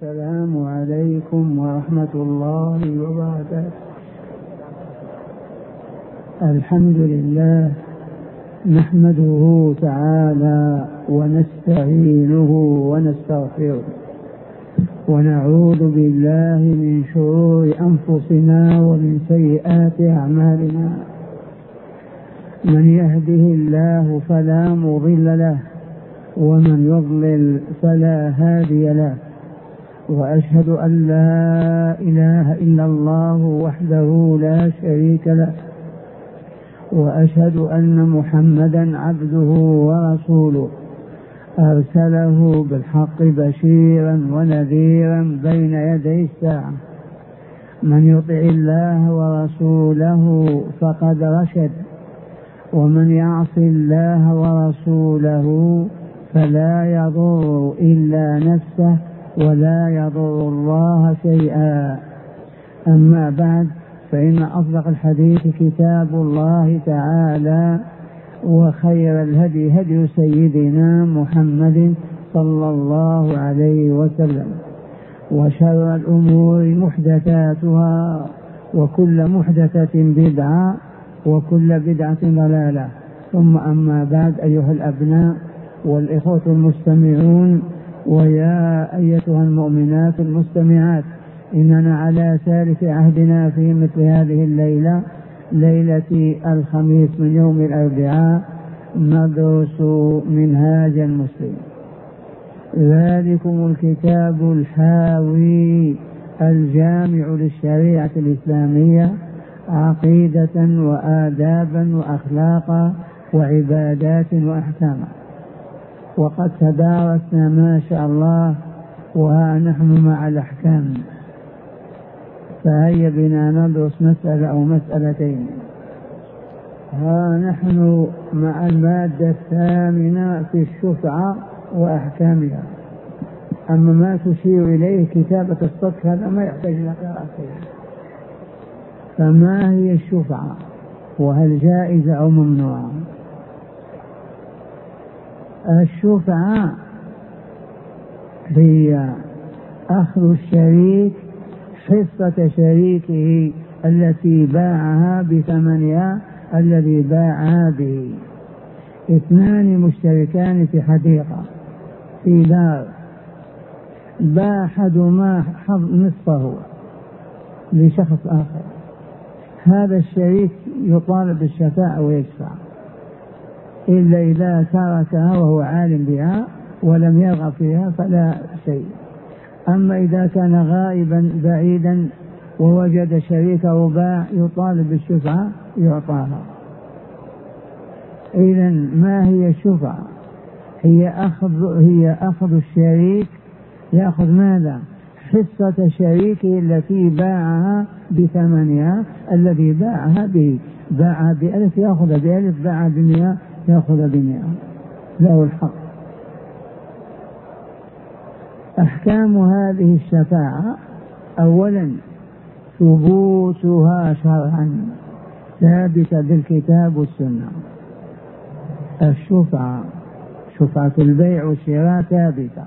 السلام عليكم ورحمة الله وبركاته. الحمد لله نحمده تعالى ونستعينه ونستغفره ونعوذ بالله من شرور أنفسنا ومن سيئات أعمالنا. من يهده الله فلا مضل له ومن يضلل فلا هادي له، وأشهد أن لا إله إلا الله وحده لا شريك له، وأشهد أن محمدا عبده ورسوله أرسله بالحق بشيرا ونذيرا بين يدي الساعة. من يطع الله ورسوله فقد رشد، ومن يعص الله ورسوله فلا يضر إلا نفسه ولا يضر الله شيئا. أما بعد، فإن أصدق الحديث كتاب الله تعالى، وخير الهدي هدي سيدنا محمد صلى الله عليه وسلم، وشر الأمور محدثاتها، وكل محدثة بدعة، وكل بدعة ضلالة. ثم أما بعد، أيها الأبناء والإخوة المستمعون، ويا أيتها المؤمنات المستمعات، إننا على ثالث عهدنا في مثل هذه الليلة، ليلة الخميس من يوم الأربعاء، ندرس منهاج المسلم. ذلكم الكتاب الحاوي الجامع للشريعة الإسلامية، عقيدة وآدابا وأخلاقا وعبادات وأحكاما. وقد تدارسنا ما شاء الله، وها نحن مع الأحكام، فهيا بنا ندرس مسألة أو مسألتين. ها نحن مع المادة الثامنة في الشفعة وأحكامها. أما ما تشير إليه كتابة السطر هذا ما يحتاج إلى قراءة. فما هي الشفعة؟ وهل جائزة أو ممنوعة؟ الشفعة هي أخذ الشريك حصة شريكه التي باعها بثمنها الذي باعها به. اثنان مشتركان في حديقة في دار، باع أحدهما نصفه لشخص آخر، هذا الشريك يطالب بالشفاعة ويشفع، إلا إذا تركها وهو عالم بها ولم يرغب فيها فلا شيء. أما إذا كان غائبا بعيدا ووجد شريكه باع يطالب بالشفعة يعطاها. إذن ما هي الشفعة؟ هي أخذ الشريك، يأخذ ماذا؟ حصة شريكه التي باعها بثمنها الذي باعها به. باعها ب1000 يأخذ ب1000، باعها ب100 يأخذ ب100، له الحق. أحكام هذه الشفاعة: أولا ثبوتها شرعا، ثابتة بالكتاب والسنة. الشفعة، شفعة البيع والشراء ثابتة،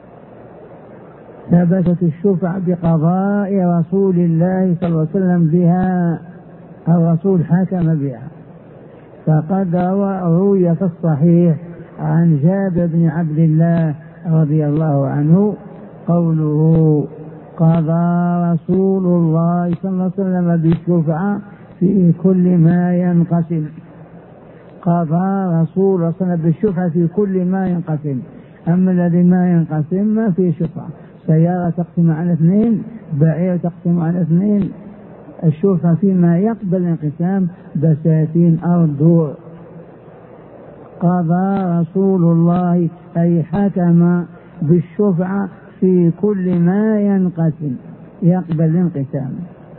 ثبتت الشفعة بقضاء رسول الله صلى الله عليه وسلم بها، الرسول حكم بها. فقد روي في الصحيح عن جابر بن عبد الله رضي الله عنه قوله: قضى رسول الله صلى الله عليه وسلم بالشفعة في كل ما ينقسم. قضى رسول الله صلى الله عليه وسلم بالشفعة في كل ما ينقسم. أما الذي ما ينقسم ما في شفعة. سيارة تقسم على 2، بعير تقسم على 2. الشفعة فيما يقبل الانقسام: بساتين، أرض، دور. قضى رسول الله أي حكم بالشفعة في كل ما ينقسم يقبل الانقسام.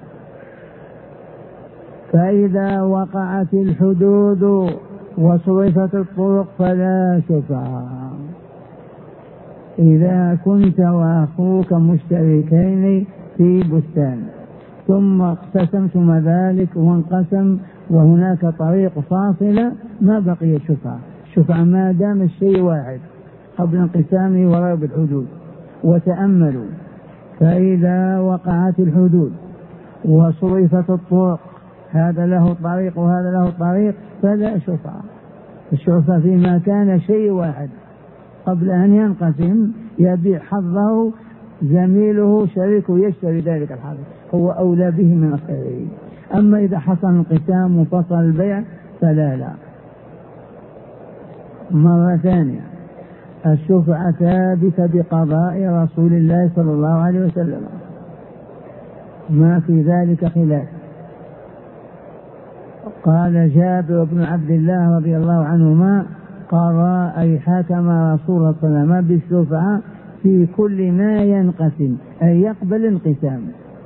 فإذا وقعت الحدود وصرفت الطرق فلا شفعة. إذا كنت وأخوك مشتركين في بستان ثم اقتسمتم ذلك وانقسم وهناك طريق فاصلة، ما بقي شفعة. الشفعة ما دام الشيء واحد قبل انقسامه وراء بالحدود. وتأملوا فإذا وقعت الحدود وصرفت الطرق، هذا له طريق وهذا له طريق، فلا شفعة. الشفعة فيما كان شيء واحد قبل أن ينقسم يبيع حظه زميله شريكه يشتري ذلك الحظ، هو أولى به من غيره. أما إذا حصل انقسام وفصل البيع فلا. مرة ثانية، الشفعة ثابتة بقضاء رسول الله صلى الله عليه وسلم، ما في ذلك خلاف. قال جابر بن عبد الله رضي الله عنهما: قضى أي حكم رسول الله صلى الله عليه وسلم بالشفعة في كل ما ينقسم، أي يقبل انقسام.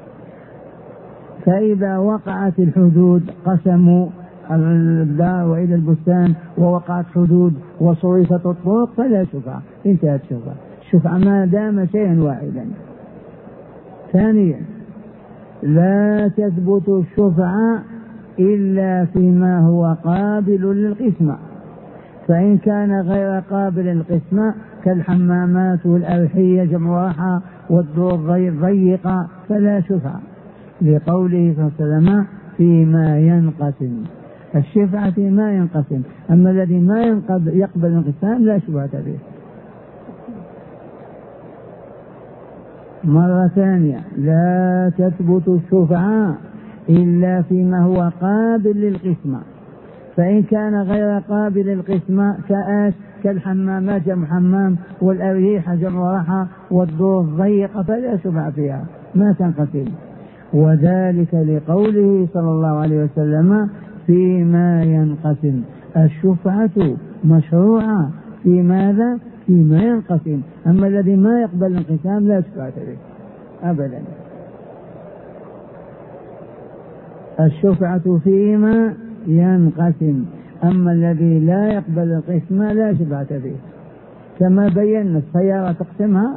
فإذا وقعت الحدود، قسموا الدار وإلى البستان ووقعت حدود وصرفت الطرق، فلا شفعة، انتهت الشفعة. الشفعة ما دام شيئا واحدا. ثانيا، لا تثبت الشفعة إلا فيما هو قابل للقسمة، فإن كان غير قابل للقسمة كالحمامات والأرحية جمع راحة والدور الضيقة فلا شفعة، لقوله صلى الله عليه وسلم: فيما ينقسم. الشفعة فيما ينقسم، أما الذي ما يقبل الانقسام لا شفعة به. مرة ثانية، لا تثبت الشفعة إلا فيما هو قابل للقسمة، فإن كان غير قابل للقسمة كالحمامات جمع حمام والأريحة جمع راحة والدور الضيقة فلا شفعة فيها، ما تنقسم. وذلك لقوله صلى الله عليه وسلم: فيما ينقسم. الشفعة مشروعة في ماذا؟ فيما ينقسم، أما الذي ما يقبل الانقسام لا شفعة به أبدا. الشفعة فيما ينقسم، أما الذي لا يقبل القسمة لا شفعة به، كما بينا السيارة تقسمها.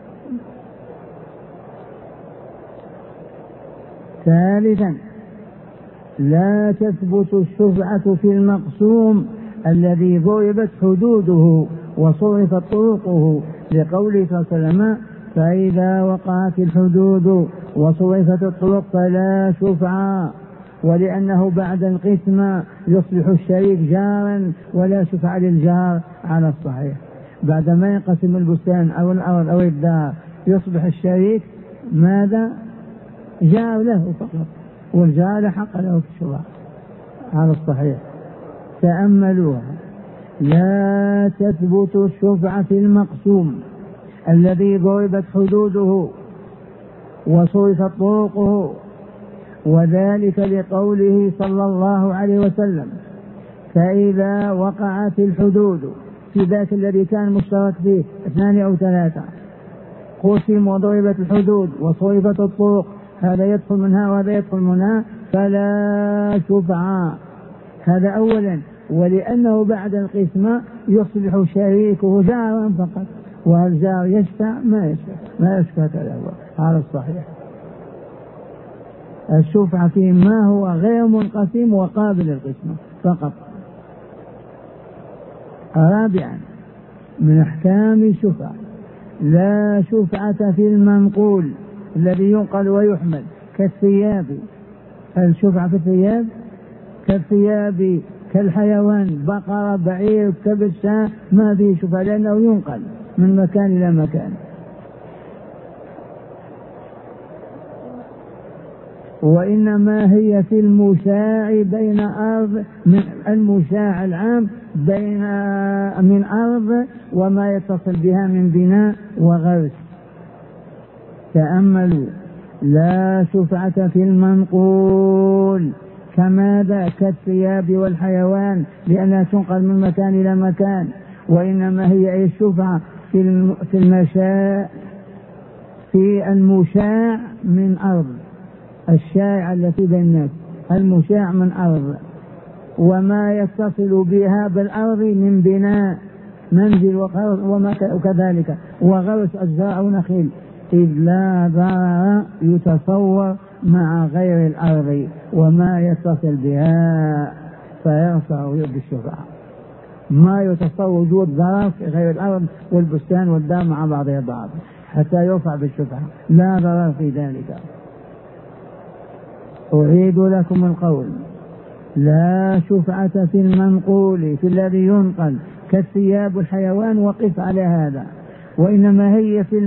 ثالثا، لا تثبت الشفعة في المقسوم الذي ضربت حدوده وصرفت طرقه، لقوله صلى الله عليه وسلم: فإذا وقعت الحدود وصرفت الطرق فلا شفعة، ولأنه بعد القسمة يصبح الشريك جارا ولا شفعة للجار على الصحيح. بعدما ينقسم البستان أو الأرض أو الدار يصبح الشريك ماذا؟ جار له فقط، والجار لا حق له في الشفعة على الصحيح. تأملوها: لا تثبت الشفعة في المقسوم الذي ضربت حدوده وصرفت طرقه، وذلك لقوله صلى الله عليه وسلم: فإذا وقعت الحدود، في ذاك الذي كان مشترك فيه 2 أو 3 قسم وضربت الحدود وصرفت الطرق، هذا يدخل منها وهذا يدخل منها، فلا شفعة. هذا أولا، ولأنه بعد القسمة يصبح شريكه جارا فقط، والجار يشفع ما يشفع له على الصحيح. الشفعة فيما هو غير منقسم وقابل للقسمة فقط. رابعا، من أحكام الشفعة: لا شفعة في المنقول الذي ينقل ويحمل كالثياب. الشفعة في الثياب كالثياب كالحيوان، بقرة بعير كبش شاة، ما فيه شفعة لأنه ينقل من مكان إلى مكان. وإنما هي في المشاع بين أرض، من المشاع العام بين من أرض وما يتصل بها من بناء وغرس. تأملوا: لا شفعة في المنقول كماذا؟ كالثياب والحيوان، لأنها تنقل من مكان إلى مكان. وإنما هي الشفعة في المشاع من أرض، الشائع التي بين الناس، المشاع من أرض، وما يتصل بها بالأرض من بناء منزل وكذلك وغرس أشجار أو نخيل، إذ لا ضرر يتصور مع غير الأرض وما يتصل بها فيرفع يد الشفعة. ما يتصور وجود ضرر في غير الأرض والبستان والدار مع بعضها بعض. حتى يرفع بالشفعة، لا ضرر في ذلك. أعيد لكم القول: لا شفعة في المنقول، في الذي ينقل كالثياب والحيوان، وقف على هذا، وإنما هي في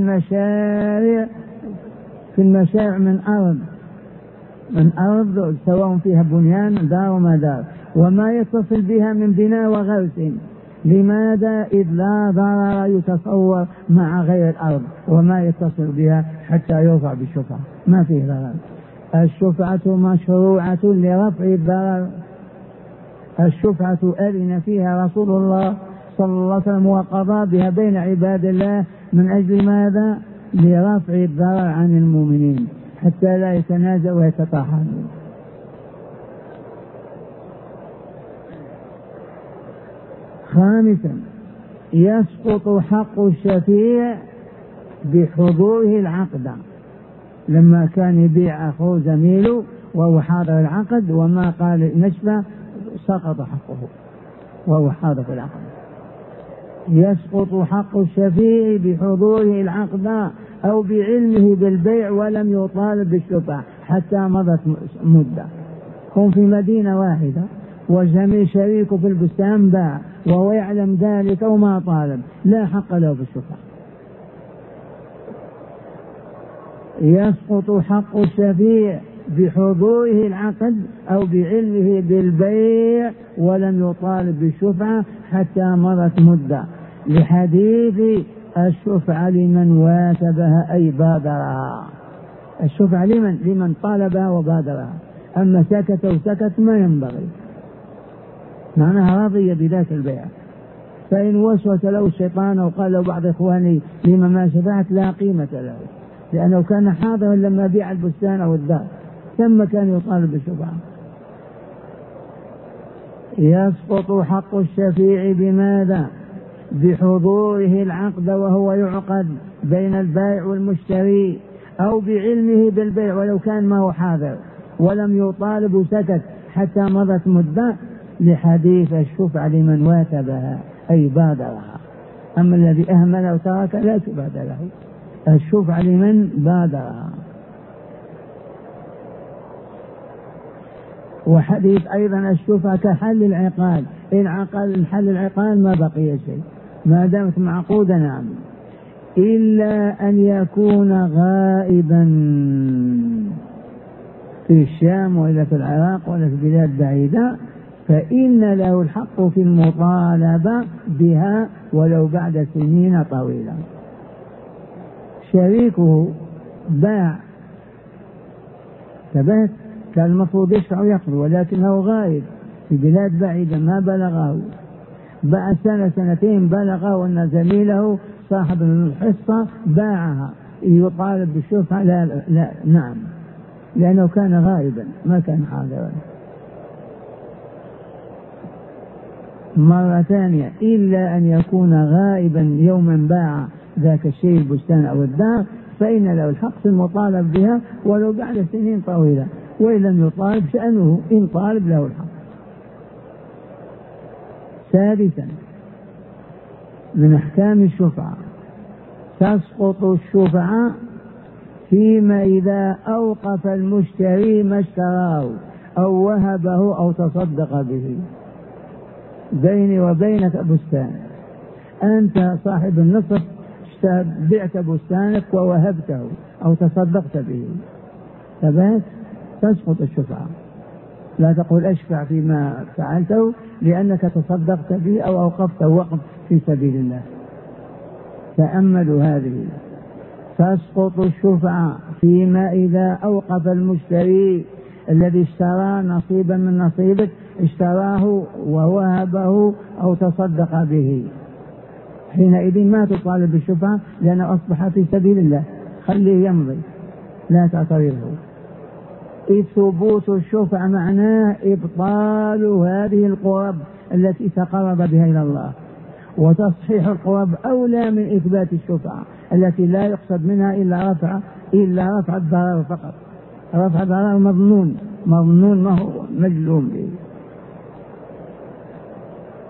المشارع من أرض سواء فيها بنيان دار وما دار، وما يتصل بها من بناء وغرس. لماذا؟ إذ لا ضرر يتصور مع غير الأرض وما يتصل بها حتى يرفع بالشفعة، ما فيه ضرر. الشفعة مشروعة لرفع الضرر. الشفعة أذن فيها رسول الله صلى الله عليه وسلم وقضى بها بين عباد الله، من أجل ماذا؟ لرفع الضرر عن المؤمنين حتى لا يتنازعوا ويتطاحنوا. خامسا: يسقط حق الشفيع بحضوره العقد. لما كان يبيع أخوه زميله وهو حاضر العقد وما قال نشفى، سقط حقه وهو حاضر في العقد. يسقط حق الشفيع بحضوره العقد أو بعلمه بالبيع ولم يطالب بالشفعة حتى مضت مدة. هم في مدينة واحدة وجميع شريكه في البستان باع وهو يعلم ذلك وما طالب، لا حق له بالشفعة. يسقط حق الشفيع بحضوره العقد أو بعلمه بالبيع ولم يطالب بالشفعة حتى مضت مدة، لحديث: الشفعة لمن واتبها أي بادرها. الشفعة لمن طالبها وبادرها، أما سكت وسكت ما ينبغي، معناها رضي بذات البيع. فإن وسوس له الشيطان وقال له بعض إخواني لما ما شفعت، لا قيمة له، لأنه كان حاضرا لما بيع البستان أو الدار، ثم كان يطالب بالشفعة. يسقط حق الشفيع بماذا؟ بحضوره العقد وهو يعقد بين البائع والمشتري، أو بعلمه بالبيع ولو كان ما هو حاضر ولم يطالب وسكت حتى مضت مدة، لحديث: الشفعة لمن واتبها أي بادرها. أما الذي أهمل وترك لا تباد له، الشفعة لمن بادرها. وحديث أيضا: الشفعة كحل العقال، إن عقل حل العقال ما بقي شيء ما دامت معقودة. نعم، إلا أن يكون غائبا في الشام ولا في العراق ولا في بلاد بعيدة، فإن له الحق في المطالبة بها ولو بعد سنين طويلة. شريكه باع ثبت، كان المفروض يشفع ويقضي، ولكنه غائب في بلاد بعيدة ما بلغه، بعد سنة سنتين بلغه أن زميله صاحب الحصة باعها، يطالب بالشفعة؟ لا نعم، لأنه كان غائبا ما كان حاضرا. مرة ثانية: إلا أن يكون غائبا يوما باع ذاك الشيء البستان أو الدار، فإن له الحق في المطالب بها ولو بعد سنين طويلة، وإن لم يطالب شأنه، إن طالب له الحق. سادسا: من أحكام الشفعة: تسقط الشفعة فيما إذا أوقف المشتري ما اشتراه أو وهبه أو تصدق به. بيني وبينك بستان، أنت صاحب النصف بعت بستانك ووهبته أو تصدقت به، ثبت، تسقط الشفعة. لا تقول أشفع فيما فعلته لأنك تصدقت به أو أوقفته وقف في سبيل الله. تأملوا هذه: تسقط الشفعة فيما إذا أوقف المشتري الذي اشترى نصيبا من نصيبك، اشتراه ووهبه أو تصدق به، حينئذ ما تطالب بالشفعة لأنه أصبح في سبيل الله، خليه يمضي لا تعترضه. إذ ثبوت الشفعة معناه إبطال هذه القرب التي تقرب بها إلى الله، وتصحيح القرب أولى من إثبات الشفعة التي لا يقصد منها إلا رفع الضرر فقط. رفع الضرر مظنون ما هو مجلوم به.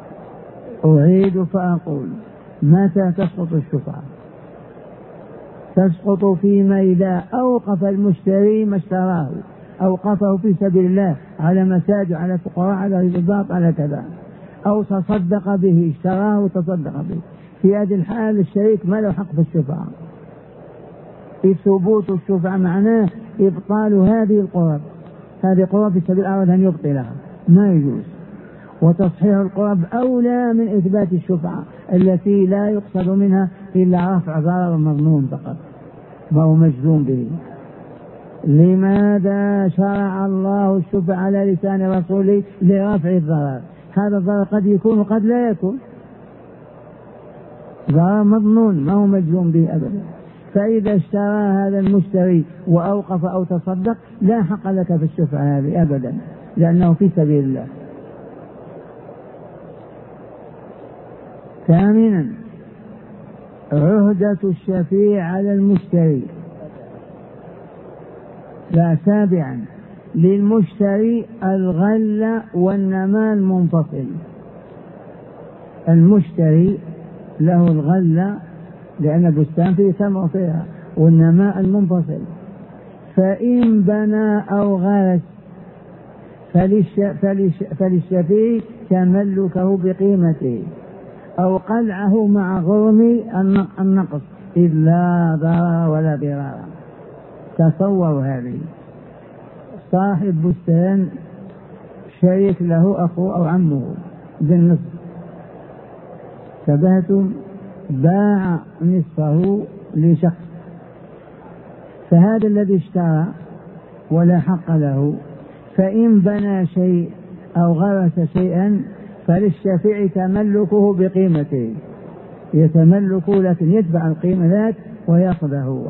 أعيد فأقول: متى تسقط الشفعة؟ تسقط فيما إذا أوقف المشتري ما اشتراه، أوقفه في سبيل الله على مساجد، على فقراء، على رباط، على كذا، أو تصدق به، اشتراه وتصدق به. في هذه الحال الشريك ما له حق في الشفعة. في ثبوت الشفعة معناه إبطال هذه القرب. هذه قرب في سبيل أراد أن يبطلها ما يجوز. وتصحيح القرب أولى من إثبات الشفعة التي لا يقصد منها إلا رفع ضرر مظنون فقط ما هو مجزوم به. لماذا شرع الله الشفعة على لسان رسوله؟ لرفع الضرر. هذا الضرر قد يكون وقد لا يكون، ضرر مظنون ما هو مجزوم به أبدا. فإذا اشترى هذا المشتري وأوقف أو تصدق لا حق لك في الشفعة هذه أبدا، لأنه في سبيل الله. ثامنا عهدة الشفيع على المشتري. لا، سابعا للمشتري الغلة والنماء المنفصل. المشتري له الغلة لأن البستان فيه ثمر فيها، والنماء المنفصل. فإن بنى أو غرس فللشفيع تملكه بقيمته، أو قلعه مع غرم النقص إذ لا ضرر ولا ضرار. تصور هذه، صاحب بستان شريك له أخوه أو عمه بالنصف، تبهتم، باع نصفه لشخص، فهذا الذي اشترى ولا حق له، فإن بنى شيء أو غرس شيئا فللشفيع تملكه بقيمته، يتملكه لكن يدفع القيمة ذات ويأخذه هو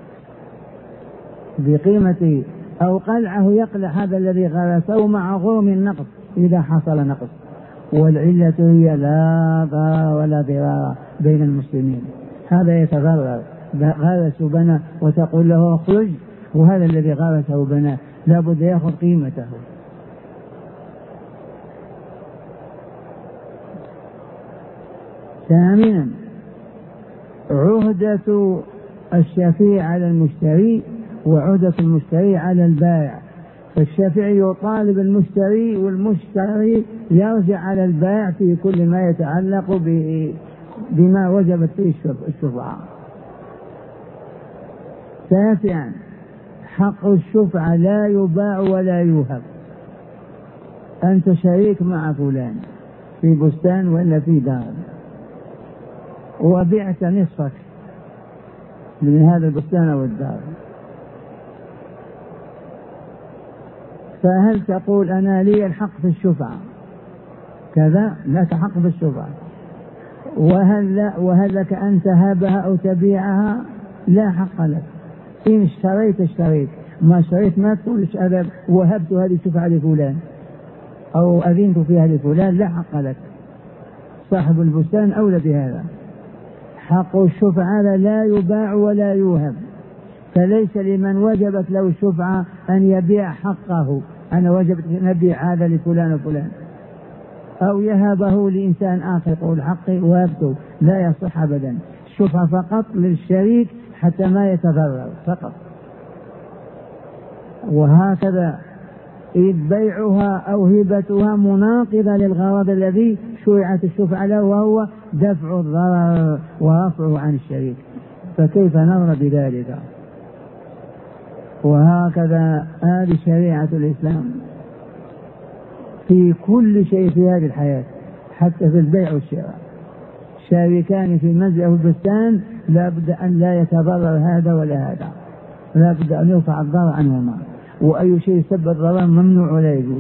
بقيمته، أو قلعه يقلع هذا الذي غرسه مع غرم النقص إذا حصل نقص. والعلة هي لا ضرر ولا ضرار بين المسلمين. هذا يتضرر غرس وبنى وتقول له اخرج، وهذا الذي غرسه وبنى لابد يأخذ قيمته. ثامنا عهدة الشفيع على المشتري وعهدة المشتري على البائع. فالشفيع يطالب المشتري والمشتري يرجع على البائع في كل ما يتعلق بما وجبت فيه الشفعة. تاسعا حق الشفعة لا يباع ولا يوهب. أنت شريك مع فلان في بستان ولا في دار وبعت نصفك من هذا البستان أو الدار، فهل تقول أنا لي الحق في الشفعة كذا؟ لك حق في الشفعة. وهل لك أن تهبها أو تبيعها؟ لا حق لك. إن اشتريت، ما اشتريت ما تقولش أنا وهبت هذه الشفعة لفلان أو أذنت فيها لفلان، لا حق لك. صاحب البستان أولى بهذا. حق الشفعة لا يباع ولا يوهب، فليس لمن وجبت له الشفعة أن يبيع حقه. أنا وجبت أن أبيع هذا لفلان وفلان، أو يهبه لإنسان آخر يقول حقي وهبته، لا يصح أبدا. الشفعة فقط للشريك حتى ما يتضرر فقط. وهكذا إذ بيعها أو هبتها مناقضة للغرض الذي شرعت الشفعة له، وهو دفع الضرر ورفعه عن الشريك، فكيف نرى بذلك؟ وهكذا هذه شريعة الإسلام في كل شيء في هذه الحياة، حتى في البيع والشراء. شريكان في المنزل أو البستان لا بد أن لا يتضرر هذا ولا هذا، لا بد أن يرفع الضرر عنهما، وأي شيء سبب الضرر ممنوع ولا يجوز.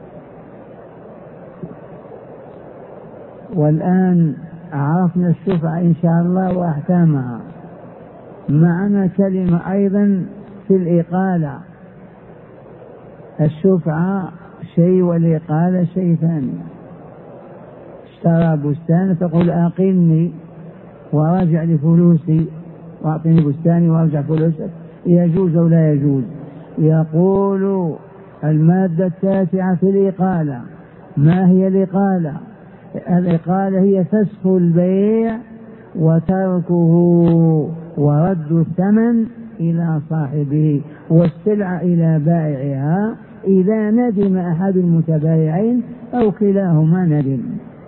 والآن عرفنا الشفعة إن شاء الله وأحكامها. معنا كلمة أيضا في الإقالة. الشفعة شيء والإقالة شيء ثاني. اشترى بستان تقول أقلني وراجع لفلوسي وأعطني بستاني وارجع فلوسك، يجوز أو لا يجوز؟ يقول المادة التاسعة في الإقالة. ما هي الإقالة؟ الإقالة هي فسخ البيع وتركه ورد الثمن إلى صاحبه والسلعة إلى بائعها إذا ندم أحد المتبايعين أو كلاهما ندم.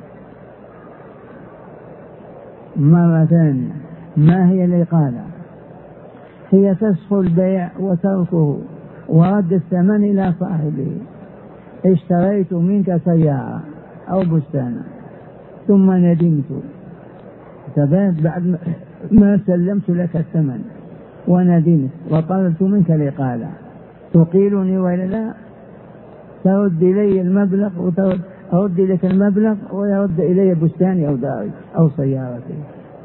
مرة ثانية، ما هي الإقالة؟ هي فسخ البيع وتركه ورد الثمن إلى صاحبه. اشتريت منك سيارة أو بستانا ثم ندمت، تبات بعد ما سلمت لك الثمن وندمت وطلبت منك الإقالة، تقيلني ولا لا؟ ترد إلي المبلغ أرد لك المبلغ ويرد إلي بستاني أو داري أو سيارتي.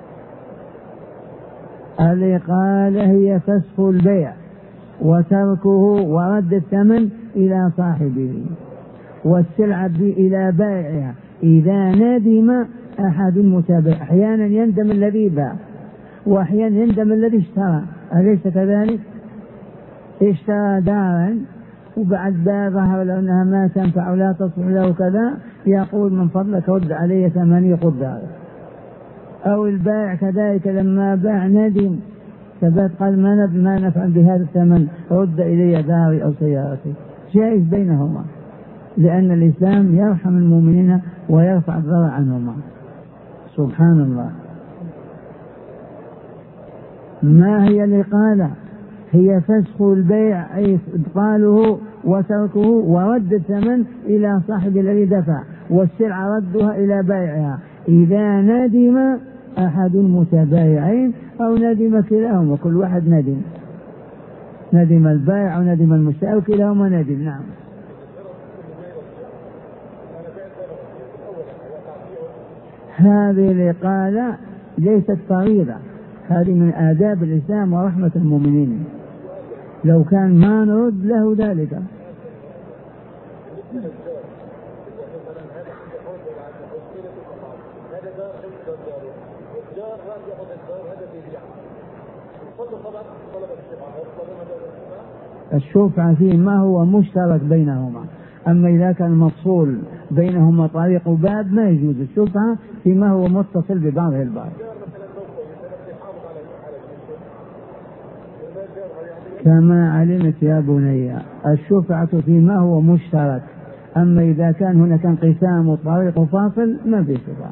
الإقالة هي فسخ البيع وتركه ورد الثمن إلى صاحبه والسلعة إلى بائعها إذا ندم أحد المتبايعين. أحيانا يندم الذي باع وأحيانا يندم الذي اشترى، أليس كذلك؟ اشترى دارا وبعد ذا ظهر له أنها ما تنفع ولا تصلح له كذا، يقول من فضلك رد علي ثمني خذ داري. أو البائع كذلك لما باع ندم ثبت قال ما نفعل بهذا الثمن رد إلي داري أو سيارتي. جائز بينهما لأن الإسلام يرحم المؤمنين ويرفع الضرر عنهما. سبحان الله. ما هي الإقالة؟ هي فسخ البيع أي إبطاله وتركه ورد الثمن إلى صاحب الذي دفع والسلعة ردها إلى بائعها إذا ندم أحد المتبايعين أو ندم كلاهما، كل واحد ندم البائع وندم المشتري وكلاهما ندم. نعم. هذه الإقالة ليست فريضة، هذه من آداب الإسلام ورحمة المؤمنين، لو كان ما نرد له ذلك. الشفعة فيه ما هو مشترك بينهما، أما إذا كان مفصول بينهما طريق وباب ما يجوز الشفعة فيما هو متصل ببعضه البعض. كما علمت يا بني الشفعة فيما هو مشترك، أما إذا كان هناك انقسام وطريق فاصل ما في شفعة.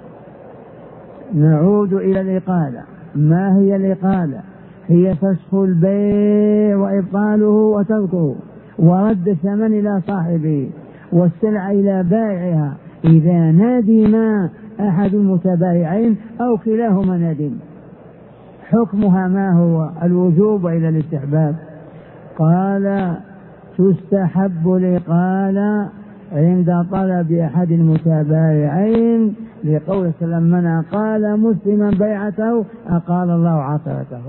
نعود إلى الإقالة. ما هي الإقالة؟ هي فسخ البيع وإبطاله وتركه ورد الثمن إلى صاحبه والسلعة إلى بائعها إذا ندم أحد المتبايعين أو كلاهما ندم. حكمها ما هو؟ الوجوب إلى الاستحباب. قال تستحب الإقالة عند طلب أحد المتبايعين لقول صلى الله عليه وسلم من أقال مسلما بيعته أقال الله عثرته.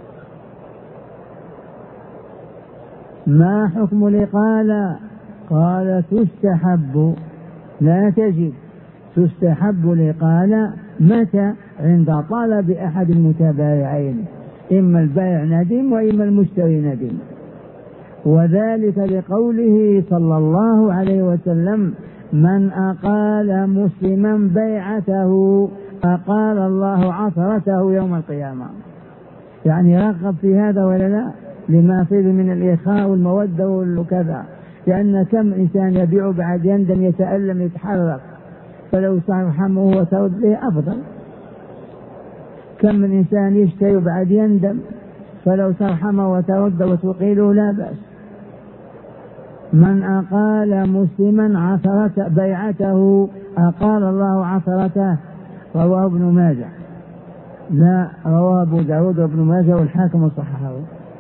ما حكم الإقالة؟ قال تستحب لا تجب، تستحب الإقالة متى؟ عند طلب أحد المتبايعين، إما البائع ندم وإما المشتري ندم، وذلك لقوله صلى الله عليه وسلم من أقال مسلما بيعته أقال الله عثرته يوم القيامة. يعني رغب في هذا ولا لا؟ لما فيه من الإخاء والمودة وكذا، لأن كم إنسان يبيع بعد يندم يتألم يتحرك، فلو ترحمه وترد له أفضل. كم من إنسان يشتري بعد يندم، فلو ترحمه وترد وتقيله لا بأس. من أقال مسلما عثرة بيعته أقال الله عثرته، رواه ابن ماجه. لا، رواه أبو داود وابن ماجه والحاكم صححه.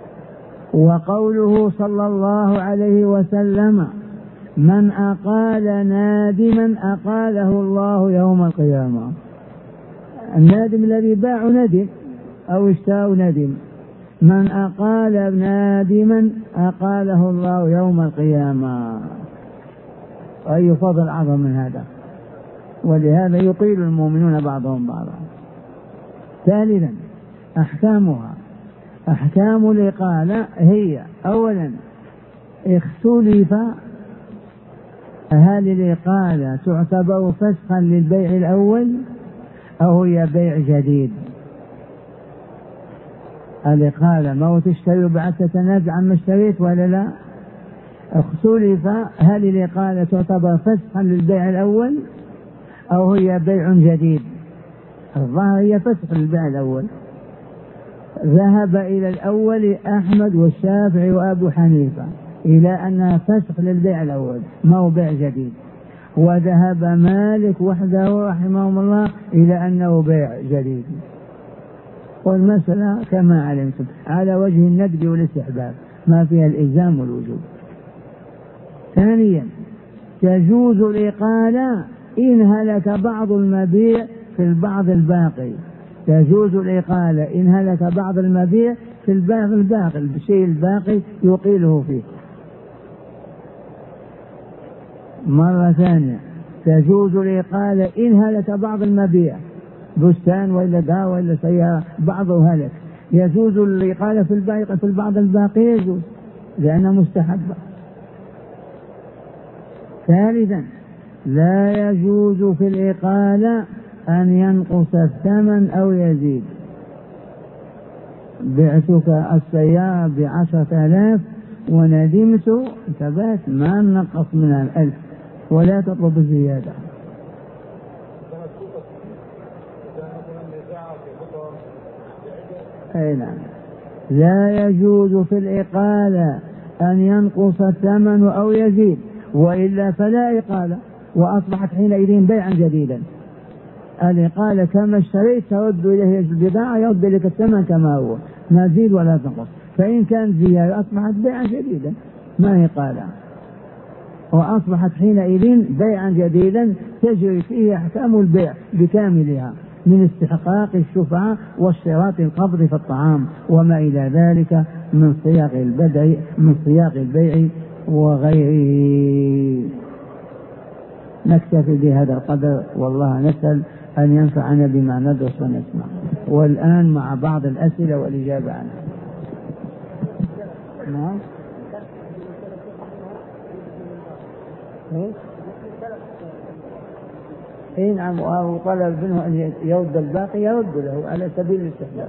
وقوله صلى الله عليه وسلم من أقال نادما أقاله الله يوم القيامة. النادم الذي باع ندم أو اشترى ندم، من أقال نادما أقاله الله يوم القيامة. أي فضل أعظم من هذا، ولهذا يطيل المؤمنون بعضهم بعضا. ثالثا أحكامها. أحكام الإقالة هي أولا اختلف هل الإقالة تعتبر فسخا للبيع الأول أو هي بيع جديد. الإقالة ما هو تشتري وبعد تتنازع عما اشتريت ولا لا؟ اختلف هل الإقالة تعتبر فسخا للبيع الأول أو هي بيع جديد؟ الظاهر هي فسخ للبيع الأول. ذهب إلى الأول أحمد والشافعي وأبو حنيفة إلى أنها فسخ للبيع الأول ما هو بيع جديد، وذهب مالك وحده رحمهم الله إلى أنه بيع جديد. والمسألة كما علمتم على وجه الندب والاستحباب ما فيها الإلزام والوجوب. ثانيا تجوز الإقالة إن هلك بعض المبيع في البعض الباقي. تجوز الإقالة إن هلك بعض المبيع في الباقي الشيء الباقي يقيله فيه. مرة ثانية تجوز الإقالة إن هلك بعض المبيع، بستان وإلا دار وإلا سيارة بعضه هلك، يجوز الإقالة في البعض الباقي يجوز لأنه مستحبة. ثالثا لا يجوز في الإقالة أن ينقص الثمن أو يزيد. بعتك السيارة ب10,000 وندمت انتبهت ما نقص منها 1000 ولا تطلب الزيادة. أي نعم. لا يجوز في الإقالة أن ينقص الثمن أو يزيد، وإلا فلا إقالة وأصبحت حينئذ بيعا جديدا. الإقالة كما اشتريت ترد إليه البضاعة يرد لك الثمن كما هو ما زيد ولا تنقص. فإن كان زيادة أصبحت بيعا جديدا ما إقالة، وأصبحت حينئذ بيعا جديدا تجري فيه أحكام البيع بكاملها من استحقاق الشفعة واشتراط القبض في الطعام وما إلى ذلك من صياغ البيع وغيره. نكتفي بهذا القدر، والله نسأل أن ينفعنا بما ندرس ونسمع. والآن مع بعض الأسئلة والإجابة عنها. نعم. إيه نعم. وطلب منه أن يرد الباقي يرد له على سبيل الاستحلال.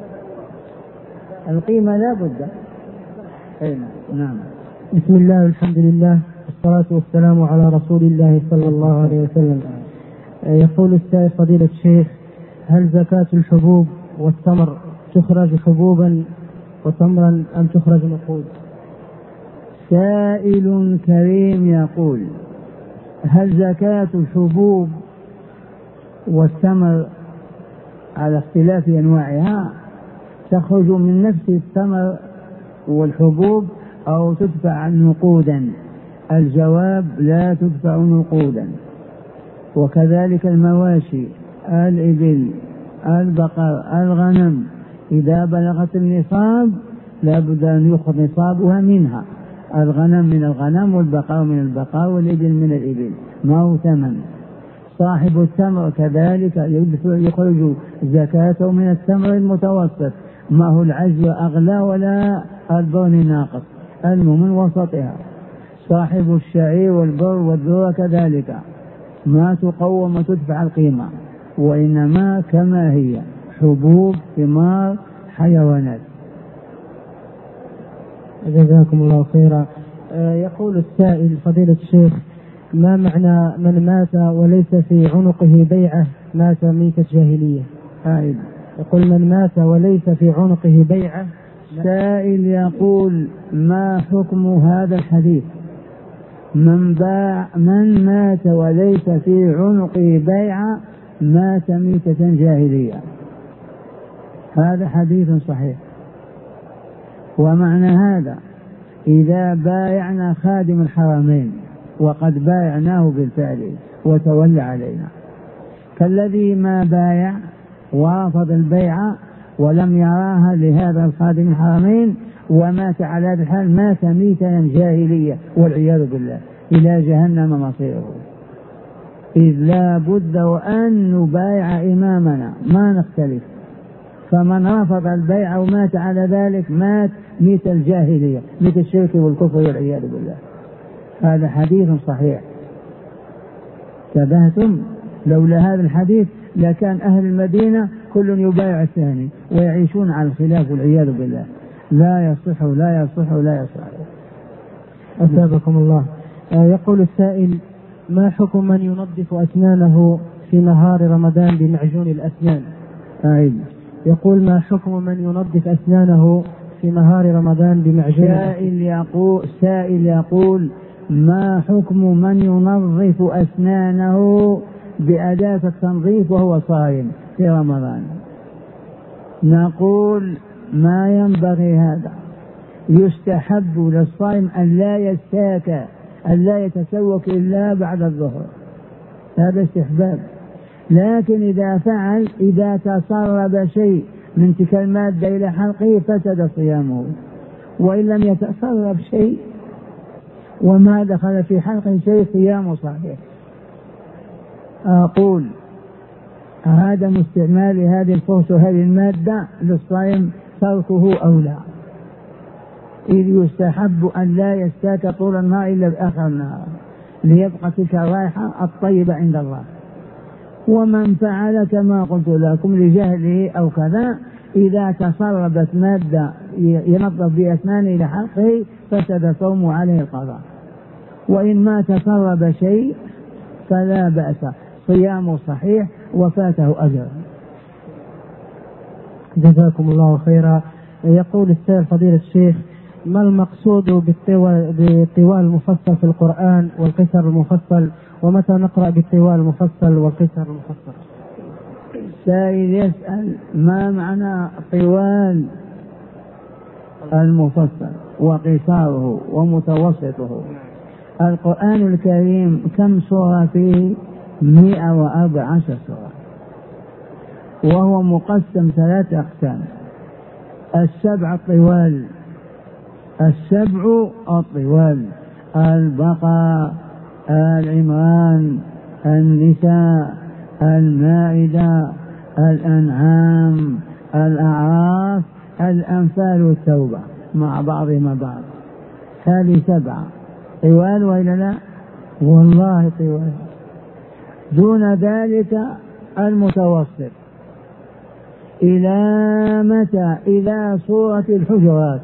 القيمة لا بد. إيه نعم. بسم الله والحمد لله والصلاة والسلام على رسول الله صلى الله عليه وسلم. يقول السائل فضيلة الشيخ: هل زكاة الحبوب والتمر تخرج حبوبا وتمرا أم تخرج نقود؟ سائل كريم يقول: هل زكاة الحبوب والتمر على اختلاف أنواعها تخرج من نفس التمر والحبوب أو تدفع نقودا؟ الجواب: لا تدفع نقودا. وكذلك المواشي، الإبل، البقر، الغنم، إذا بلغت النصاب لا بد أن يأخذ نصابها منها، الغنم من الغنم والبقر من البقر والإبل من الإبل، ما هو ثمن. صاحب التمر كذلك يخرج زكاته من التمر المتوسط، ما هو العجز أغلى ولا البرن ناقص، المهم من وسطها. صاحب الشعير والبر والذرة كذلك ما تقوم وتدفع القيمة، وإنما كما هي حبوب ثمار حيوانات. جزاكم الله خيرا. يقول السائل فضيلة الشيخ: ما معنى من مات وليس في عنقه بيعة مات ميتة جاهلية؟ يقول: من مات وليس في عنقه بيعة. سائل يقول: ما حكم هذا الحديث؟ من مات وليس في عنقه بيعة مات ميتة جاهلية. هذا حديث صحيح. ومعنى هذا: إذا بايعنا خادم الحرمين وقد بايعناه بالفعل وتولى علينا، كالذي ما بايع ورفض البيعة ولم يراها لهذا الخادم الحرمين ومات على هذا الحال مات ميتا جاهلية والعياذ بالله، إلى جهنم مصيره. إذ لا بد وأن نبايع إمامنا ما نختلف، فمن رفض البيع ومات على ذلك مات ميت الجاهلية، ميت الشرك والكفر والعياذ بالله. هذا حديث صحيح. تبهتم؟ لولا هذا الحديث لكان أهل المدينة كل يبايع الثاني ويعيشون على الخلاف والعياذ بالله. لا يصح لا يصح لا يصح. أثابكم الله. يقول السائل: ما حكم من ينظف أسنانه في نهار رمضان بمعجون الأسنان؟ يقول: ما حكم من ينظف أسنانه في نهار رمضان بمعجون الأسنان؟ سائل يقول: ما حكم من ينظف أسنانه بأداة التنظيف وهو صائم في رمضان؟ نقول: ما ينبغي هذا. يستحب للصائم أن لا يستاك، أن لا يتسوك إلا بعد الظهر، هذا استحباب. لكن إذا فعل، إذا تسرب شيء من تلك المادة إلى حلقه فسد صيامه، وإن لم يتسرب شيء وما دخل في حلقه شيء صيامه صحيح. أقول: عدم استعمال هذه الفرصة هذه المادة للصائم تركه أولى، إذ يستحب أن لا يستاك طول النهار إلا بآخر النهار ليبقى تلك الرائحة الطيبة عند الله. ومن فعل كما قلت لكم لجهله أو كذا، إذا تسربت مادة ينظف بأسنانه إلى حلقه فسد صومه عليه القضاء، وإن ما تسرب شيء فلا بأس، صيامه صحيح وفاته أجر. جزاكم الله خيرا. يقول السائل: فضيلة الشيخ، ما المقصود بالطوال المفصل في القرآن والقصر المفصل، ومتى نقرأ بالطوال المفصل والقصر المفصل؟ سائل يسأل: ما معنى طوال المفصل وقصاره ومتوسطه؟ القرآن الكريم كم سورة فيه؟ 114 سورة، وهو مقسم 3 أقسام: السبع الطوال، البقرة، آل عمران، النساء، المائدة، الأنعام، الأعراف، الأنفال والتوبة مع بعضهما بعض. هذه 7 طوال وإلا لا؟ والله طوال. دون ذلك المتوسط. إلى متى؟ إلى سورة الحجرات،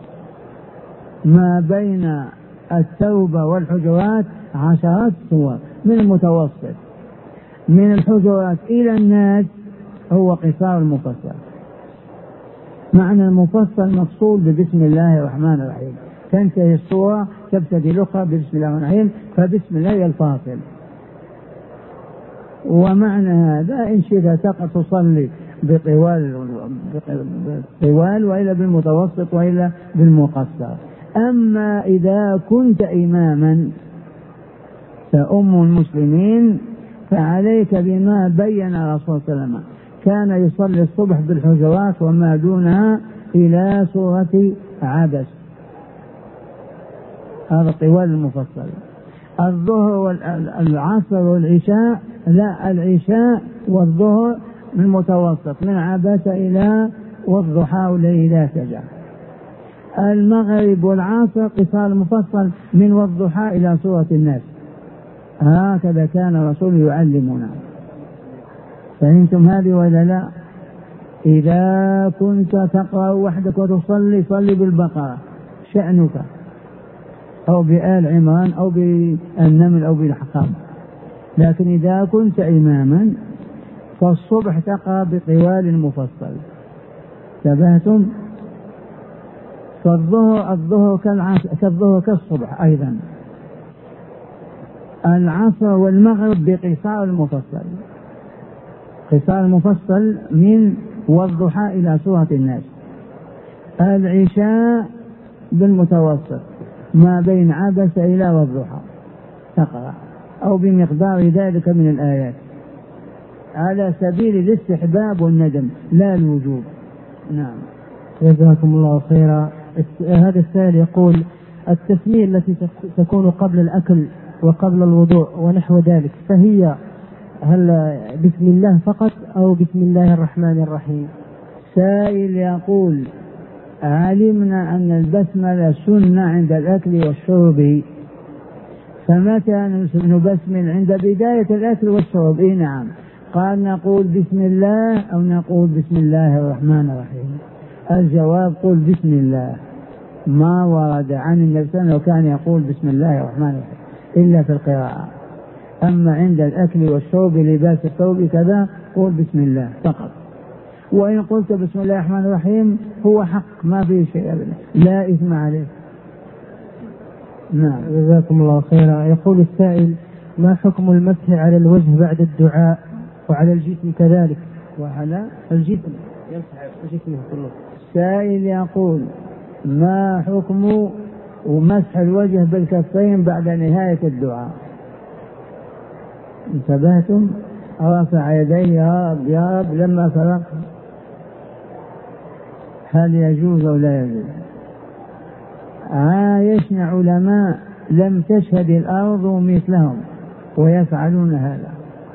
ما بين التوبة والحجرات 10 سور من المتوسط. من الحجرات إلى الناس هو قصار المفصل. معنى المفصل مفصول ببسم الله الرحمن الرحيم، تنتهي السورة تبتدي الأخرى ببسم الله الرحمن الرحيم، فبسم الله الفاصل. ومعنى هذا إن شئت تصلي بطوال وإلا بالمتوسط وإلا بالمقصر. أما إذا كنت إماما تؤم المسلمين فعليك بما بين الرسول صلى الله عليه وسلم، كان يصلي الصبح بالحجرات وما دونها إلى سورة عبس، هذا طوال المفصل. الظهر والعصر والعشاء لا، العشاء والظهر من متوسط، من عبس إلى والضحى والليل لا سجى. المغرب والعصر قصار المفصل من والضحى إلى سورة الناس. هكذا كان الرسول يعلمنا. فهمتم هذه ولا لا؟ إذا كنت تقرأ وحدك وتصلي صلي بالبقرة شأنك، أو بآل عمران أو بالنمل أو بالحقام. لكن إذا كنت إماما فالصبح تقرأ بطوال المفصل. تبهتم؟ فالظهر كالظهر كالصبح أيضا. العصر والمغرب بقصار المفصل، قصار المفصل من والضحى إلى سورة الناس. العشاء بالمتوسط ما بين عبس إلى والضحى تقرأ، أو بمقدار ذلك من الآيات، على سبيل الاستحباب والندم لا الوجوب. نعم. جزاكم الله خيرا. هذا السائل يقول: التسمية التي تكون قبل الأكل وقبل الوضوء ونحو ذلك، فهي هل بسم الله فقط أو بسم الله الرحمن الرحيم؟ سائل يقول: علمنا أن البسملة سنة عند الأكل والشرب، فمتى نبسمل؟ عند بداية الأكل والشرب. نعم، قال نقول بسم الله أو نقول بسم الله الرحمن الرحيم؟ الجواب قل بسم الله. ما ورد عن النبي صلى الله عليه وسلم كان يقول بسم الله الرحمن الرحيم إلا في القراءة. أما عند الأكل والشرب لباس الثوب كذا قل بسم الله فقط. وإن قلت بسم الله الرحمن الرحيم هو حق ما فيه شيء أبدا، لا إثم عليه. نعم. جزاكم الله خيرا. يقول السائل: ما حكم المسح على الوجه بعد الدعاء وعلى الجسم كذلك؟ وعلى الجسم يمسح جسمه كله. السائل يقول: ما حكم مسح الوجه بالكفين بعد نهاية الدعاء؟ انتبهتم؟ رفع يديه يا رب يا رب لما فرق، هل يجوز أو لا يجوز؟ عايشنا علماء لم تشهد الأرض مثلهم ويفعلون هذا،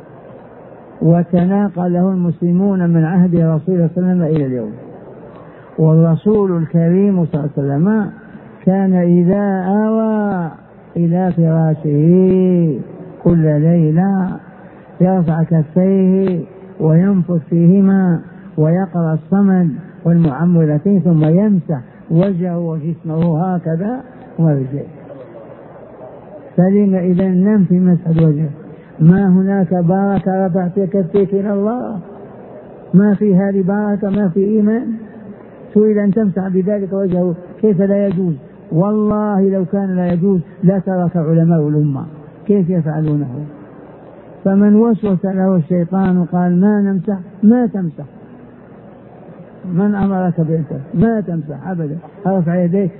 وتناقله المسلمون من عهد رسول الله صلى الله عليه وسلم إلى اليوم. والرسول الكريم صلى الله عليه وسلم كان إذا آوى إلى فراشه كل ليلة يرفع كفيه وينفث فيهما ويقرأ الصمد والمعمرتين ثم يمسح وجهه وجسمه هكذا وما في شيء. فلما إذا نم في مسح الوجه؟ ما هناك بركة رفعت كفيك إلى الله؟ ما في هذه بركة؟ ما في إيمان؟ سئل أن تمسح بذلك وجهه كيف لا يجوز؟ والله لو كان لا يجوز لا ترك علماء الأمة. كيف يفعلونه؟ فمن وسوس له الشيطان وقال ما نمسح، ما تمسح. من أمرك بأنت ما تمسح أبدا، ارفع يديك.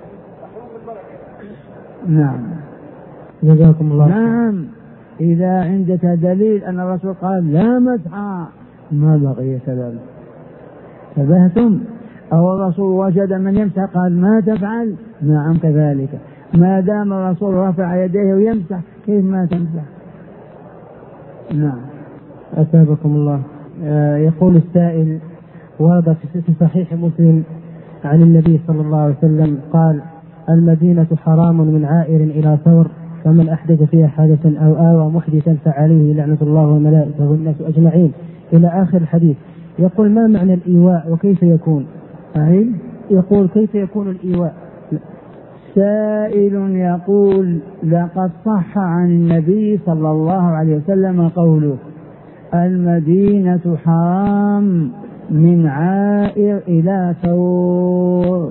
نعم. جزاكم الله. نعم، إذا عندك دليل أن الرسول قال لا مسح ما بقي كذلك. تبهتم؟ أو الرسول وجد من يمسح قال ما تفعل؟ نعم كذلك. ما دام الرسول رفع يديه ويمسح كيف ما تمسح؟ نعم. أثابكم الله. يقول السائل: ورد في صحيح مسلم عن النبي صلى الله عليه وسلم قال: المدينة حرام من عائر إلى ثور، فمن أحدث فيها حدثا أو آوى محدثا فعليه لعنة الله وملائكته والناس أجمعين، إلى آخر الحديث. يقول: ما معنى الإيواء وكيف يكون؟ يقول: كيف يكون الإيواء؟ سائل يقول: لقد صح عن النبي صلى الله عليه وسلم قوله: المدينة حرام من عائر إلى ثور.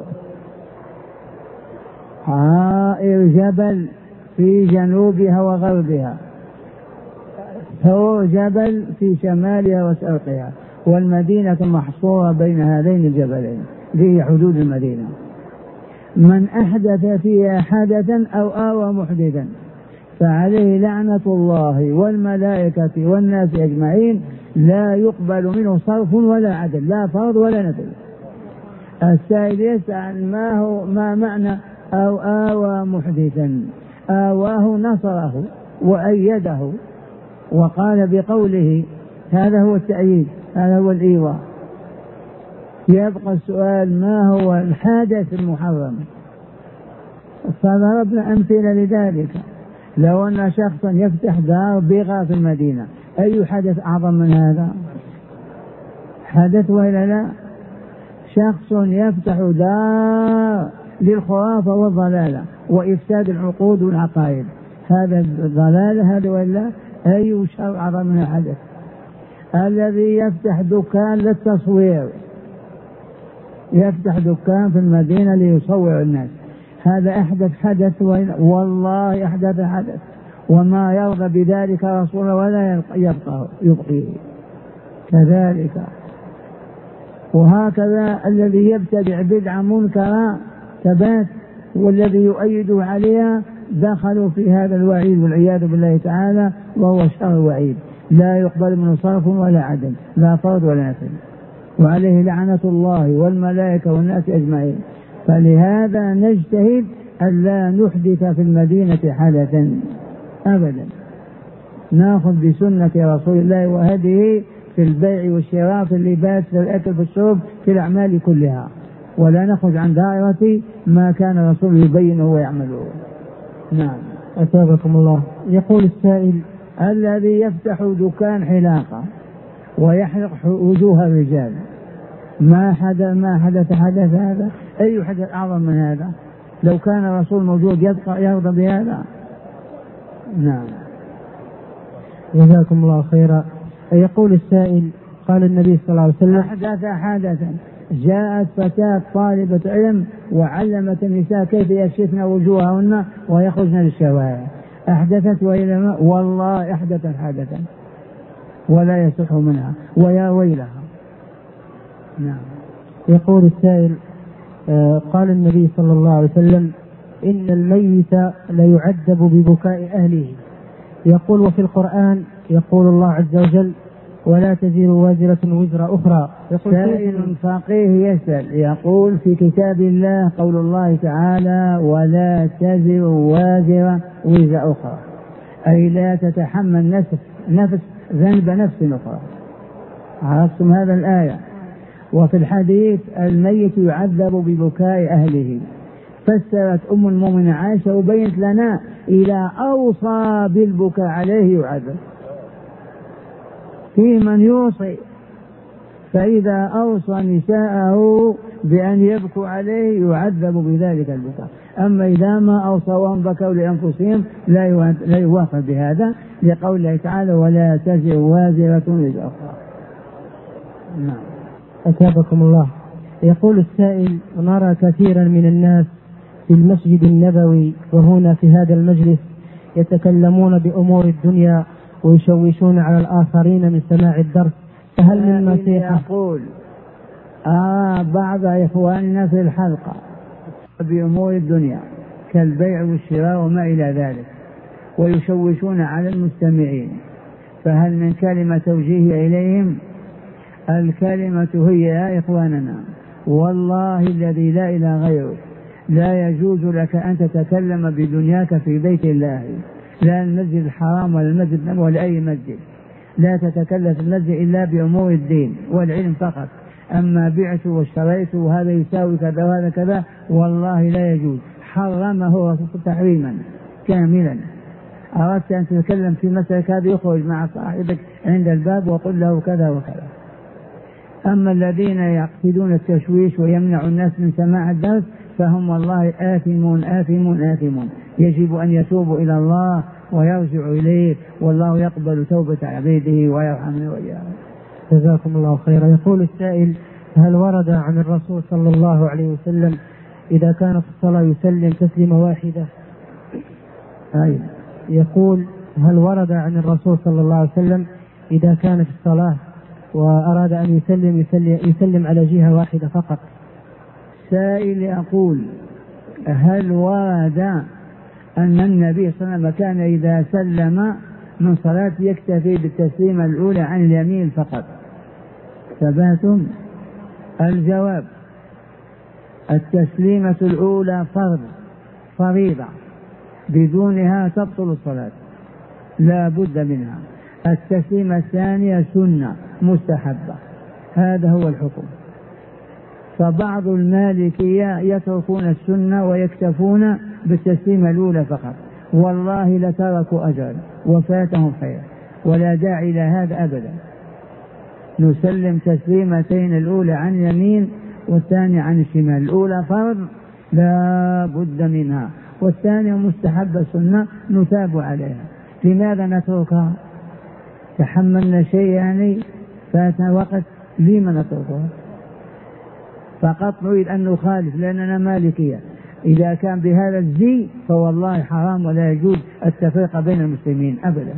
عائر جبل في جنوبها وغربها، ثور جبل في شمالها وشرقها، والمدينة محصورة بين هذين الجبلين، ذي حدود المدينة. من أحدث فيها حدثا أو آوى محدثا فعليه لعنة الله والملائكة والناس أجمعين، لا يقبل منه صرف ولا عدل، لا فرض ولا نفل. السائل يسأل ما معنى أو آوى محدثا؟ آواه نصره وأيده وقال بقوله، هذا هو التأييد، هذا هو الإيواء. يبقى السؤال: ما هو الحادث المحرم؟ فضربنا أمثلة لذلك. لو أن شخصا يفتح دار بغى في المدينة، أي حدث أعظم من هذا؟ حدث وإلا لا؟ شخص يفتح دار للخرافة والضلالة وإفساد العقود والعقائد، هذا الضلالة هذا وإلا؟ أي شر أعظم من الحدث؟ الذي يفتح دكان للتصوير، يفتح دكان في المدينة ليصور الناس، هذا أحدث حدث والله أحدث حدث، وما يرضى بذلك رسول ولا يبقيه كذلك. وهكذا الذي يبتدع بدعة منكرة ثبات والذي يؤيده عليها دخلوا في هذا الوعيد والعياذ بالله تعالى، وهو شر وعيد لا يقبل منه صرف ولا عدل، لا فرض ولا نفل، وعليه لعنة الله والملائكة والناس أجمعين. فلهذا نجتهد ألا نحدث في المدينة حدثا أبدا، نأخذ بسنة رسول الله وهديه في البيع والشراء، في اللباس، في الأكل، في الشرب، في الأعمال كلها، ولا نخرج عن دائرة ما كان الرسول يبينه ويعمله. نعم. أثابكم الله. يقول السائل: الذي يفتح دكان حلاقة ويحرق وجوه الرجال. ما حدث هذا. أي حدث أعظم من هذا؟ لو كان الرسول موجود يرضى بهذا؟ نعم. جزاكم الله خيرا. يقول السائل: قال النبي صلى الله عليه وسلم: أحدث حدثا، جاءت فتاة طالبة علم وعلمت النساء كيف يكشفن وجوههن ويخرجن للشوارع. أحدثت وإلى ما؟ والله أحدثت حدثا ولا يصح منها، ويا ويلها. نعم. يقول السائل: قال النبي صلى الله عليه وسلم: إن الميت ليعذب ببكاء أهله. يقول: وفي القرآن يقول الله عز وجل: ولا تزر وازرة وزر أخرى. سائل فقيه يسأل، يقول: في كتاب الله قول الله تعالى: ولا تزر وازرة وزر أخرى، أي لا تتحمل نفس ذنب نفس أخرى. عرفتم هذا الآية؟ وفي الحديث: الميت يعذب ببكاء أهله. فسرت أم المؤمنين عائشة وبينت لنا: إذا أوصى بالبكاء عليه يعذب. في من يوصي، فإذا أوصى نساءه بأن يبكوا عليه يعذب بذلك البكاء. أما إذا ما أوصى وهم بكوا لأنفسهم لا يوافق بهذا، لقول الله تعالى: ولا تزر وازرة وزر أخرى. نعم. أثابكم الله. يقول السائل: نرى كثيرا من الناس في المسجد النبوي وهنا في هذا المجلس يتكلمون بأمور الدنيا ويشوشون على الآخرين من سماع الدرس، فهل من نصيحة؟ يقول بعض إخواننا في الحلقة بأمور الدنيا كالبيع والشراء وما إلى ذلك، ويشوشون على المستمعين، فهل من كلمة توجيه إليهم؟ الكلمة هي: يا إخواننا، والله الذي لا إله غيره، لا يجوز لك أن تتكلم بدنياك في بيت الله، لا المسجد الحرام ولا المسجد النبوي ولا أي مسجد. لا تتكلم في المسجد إلا بأمور الدين والعلم فقط. أما بعت واشتريت وهذا يساوي كذا وهذا كذا، والله لا يجوز، حرمه رسول تحريما كاملا. أردت أن تتكلم في مسألة هذه، يخرج مع صاحبك عند الباب وقل له كذا وكذا. أما الذين يقصدون التشويش ويمنع الناس من سماع الدرس فهم والله آثمون. يجب أن يتوبوا إلى الله ويرجعوا إليه، والله يقبل توبة عبيده ويرحمه وإياهم. جزاكم الله خيرا. يقول السائل: هل ورد عن الرسول صلى الله عليه وسلم إذا كان في الصلاة يسلم تسليمة واحدة؟ يقول: هل ورد عن الرسول صلى الله عليه وسلم إذا كان في الصلاة وأراد أن يسلم على جهة واحدة فقط؟ سائل يقول: هل ورد أن النبي صلى الله عليه وسلم كان إذا سلم من صلاة يكتفي بالتسليمة الأولى عن اليمين فقط؟ ثباتم؟ الجواب: التسليمة الأولى فريضة، بدونها تبطل الصلاة، لا بد منها. التسليمة الثانية سنة مستحبة، هذا هو الحكم. فبعض المالكية يتركون السنة ويكتفون بالتسليمة الأولى فقط، والله لتركوا أجرا وفاتهم خير، ولا داعي لهذا أبدا. نسلم تسليمتين، الأولى عن اليمين والثانية عن الشمال. الأولى فرض لا بد منها، والثانية مستحبة سنة نتاب عليها. لماذا نتركها؟ تحملنا شيء يعني فاتنا وقت، لما نتركها؟ فقط نريد أن نخالف لأننا مالكية. إذا كان بهذا الزي فوالله حرام ولا يجوز التفرقة بين المسلمين أبدا.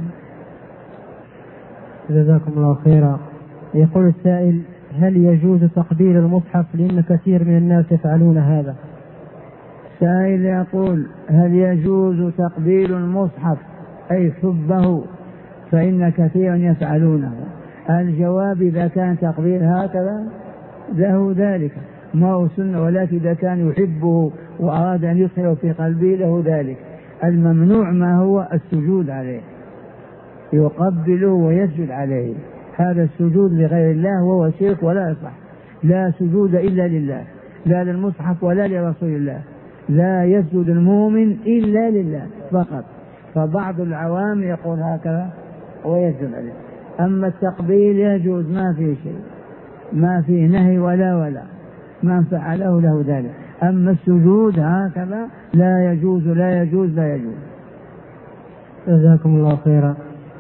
جزاكم الله خيرا. يقول السائل: هل يجوز تقبيل المصحف؟ لأن كثير من الناس يفعلون هذا. سائل يقول: هل يجوز تقبيل المصحف أي حبه؟ فإن كثيرا يفعلونه. الجواب: إذا كان تقبيل هكذا له ذلك، ما هو سنة، ولكن إذا كان يحبه وأراد أن يدخله في قلبه له ذلك. الممنوع ما هو السجود عليه، يقبله ويسجد عليه، هذا السجود لغير الله وهو شرك ولا يصح. لا سجود إلا لله، لا للمصحف ولا لرسول الله. لا يسجد المؤمن إلا لله فقط. فبعض العوام يقول هكذا ويسجد عليه. أما التقبيل يجوز، ما في شيء، ما في نهي ولا من فعله له ذلك. أما السجود هكذا لا يجوز لا يجوز لا يجوز. جزاكم الله خيرا.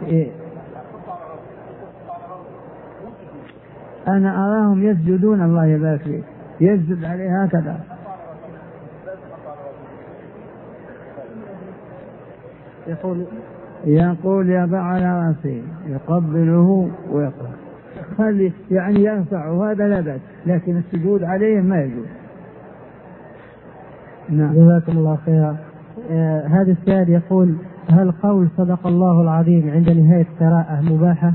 أنا أراهم يسجدون، الله يبارك فيك، يسجد عليه هكذا. يقول يضع على رأسه يقبله ويقرأ، خلي يعني يرفع، هذا لا بأس، لكن السجود عليه ما يجوز. نعم. جزاكم الله خيرا. هذا السائل يقول: هل قول صدق الله العظيم عند نهاية قراءة مباحة؟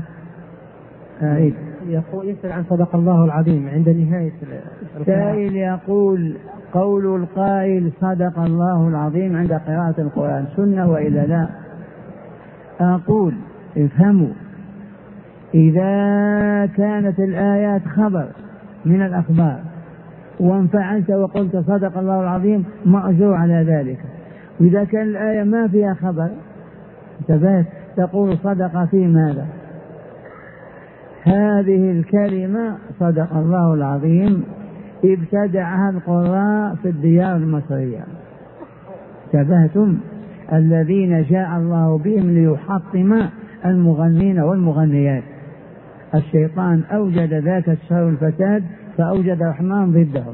يسأل عن صدق الله العظيم عند نهاية السائل يقول: قول القائل صدق الله العظيم عند قراءة القرآن سنة وإلا لا؟ أقول: افهموا، إذا كانت الآيات خبر من الأخبار وانفعلت وقلت صدق الله العظيم مأجور على ذلك، وإذا كان الآية ما فيها خبر انتبهت تقول صدق في ماذا؟ هذه الكلمة صدق الله العظيم ابتدعها القراء في الديار المصرية، انتبهتم؟ الذين جاء الله بهم ليحطم المغنين والمغنيات. الشيطان أوجد ذاك الشر الفساد فأوجد الرحمن ضده.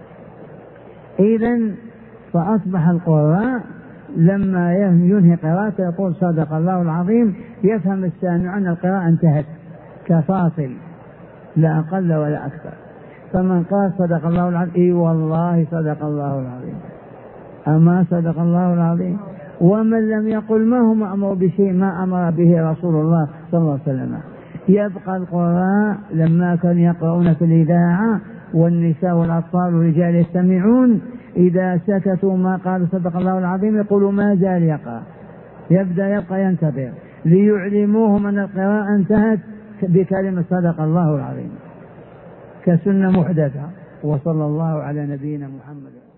إذن فأصبح القراء لما ينهي قراءته يقول صدق الله العظيم، يفهم السامع أن القراءة انتهت كفاصل لا أقل ولا أكثر. فمن قال صدق الله العظيم إي والله صدق الله العظيم، أما صدق الله العظيم. ومن لم يقل ما هو مأمور بشيء ما أمر به رسول الله صلى الله عليه وسلم. يبقى القراء لما كانوا يقرؤون في الإذاعة والنساء والأطفال والرجال يستمعون، إذا سكتوا ما قالوا صدق الله العظيم يقولوا ما زال يقرأ، يبقى ينتظر ليعلموهم أن القراءة انتهت بكلمة صدق الله العظيم كسنة محدثة. وصلى الله على نبينا محمد.